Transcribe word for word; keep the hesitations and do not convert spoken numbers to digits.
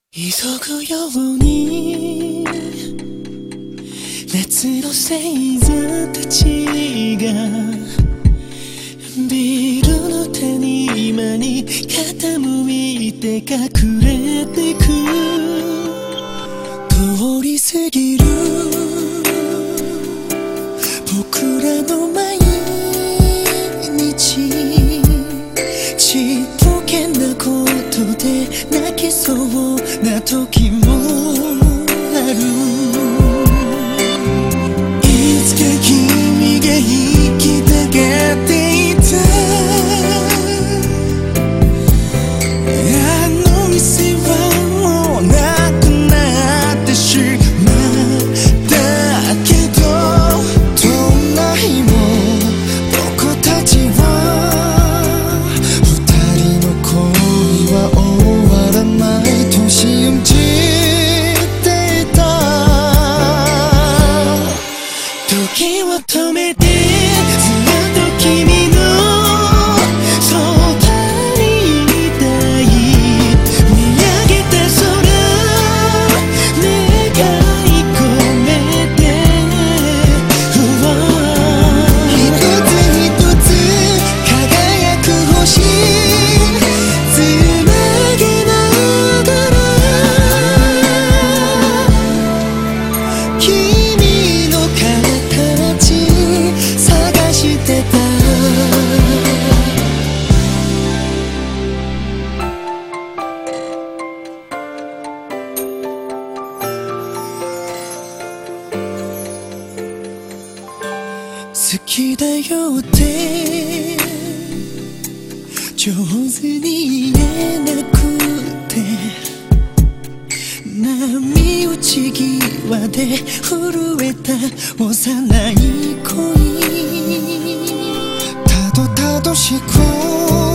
急ぐように夏の星座たちがビルの谷間に傾いて隠れてく通り過ぎる僕らの毎日ちっぽけなことで泣きそうな時もあるいつか君が行きたがっていたあの店はもうなくなってしまったけどどんな日も僕たちは二人の恋は終わらないと信じていた時を止めてずっと君のそばにいたい見上げた空願い込めて一つ一つ輝く星つなげながら君の形探してた好きだよって上手に言えなくて波打ち際で震えた幼い恋たどたどしく